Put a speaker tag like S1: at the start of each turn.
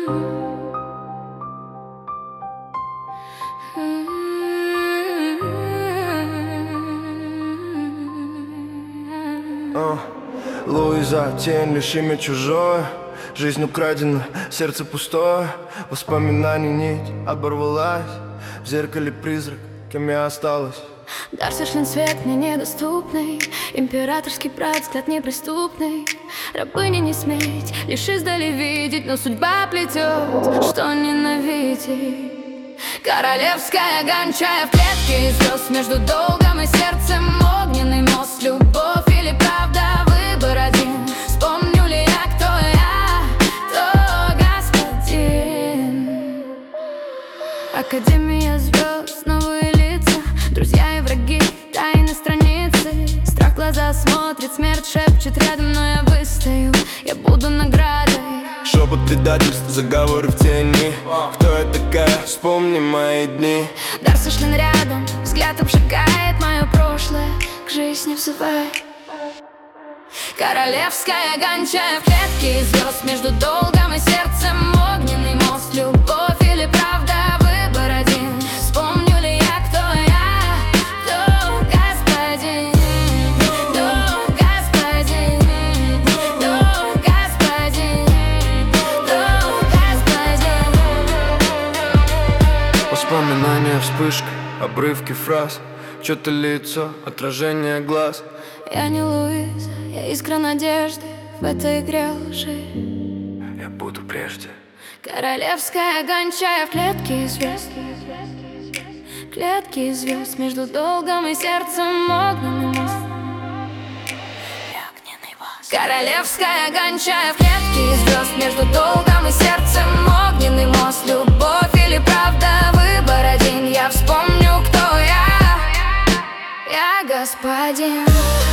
S1: Луиза, тень, лишь имя чужое. Жизнь украдена, сердце пустое. Воспоминаний нить оборвалась. В зеркале призрак, кем я осталась.
S2: Дарсошлен свет мне недоступный. Императорский брат, взгляд неприступный. Рабыне не сметь, лишь издали видеть. Но судьба плетет, что ненавидеть. Королевская гончая в клетке из звезд. Между долгом и сердцем огненный мост. Любовь или правда, выбор один. Вспомню ли я, кто господин. Академия звезд, новые лица. Друзья и враги, тайны страницы. Страх в глаза смотрит, смерть шепчет рядом. Но я выстою, я буду наградой.
S1: Шепот предательств, заговоры в тени. Кто я такая? Вспомни мои дни.
S2: Дарсошлен рядом, взгляд обжигает мое прошлое, к жизни взывай. Королевская гончая в клетке из звезд. Между долгом и сердцем огненный мост. Любовь или правда, выбор один. Вспомню ли я, кто господин. Кто господин. Кто господин. Кто господин.
S1: Воспоминания, вспышка, обрывки фраз. Чьё-то лицо, отражение глаз.
S2: Я не Луиза, я искра надежды в этой игре лжи.
S1: Я буду прежде.
S2: Королевская гончая в клетке из звезд. Клетки из звезд. Между долгом и сердцем огненный мост. Королевская гончая в клетке из звезд. Между долгом и сердцем огненный мост. Любовь или правда, выбор один. Я вспомню, кто я господин.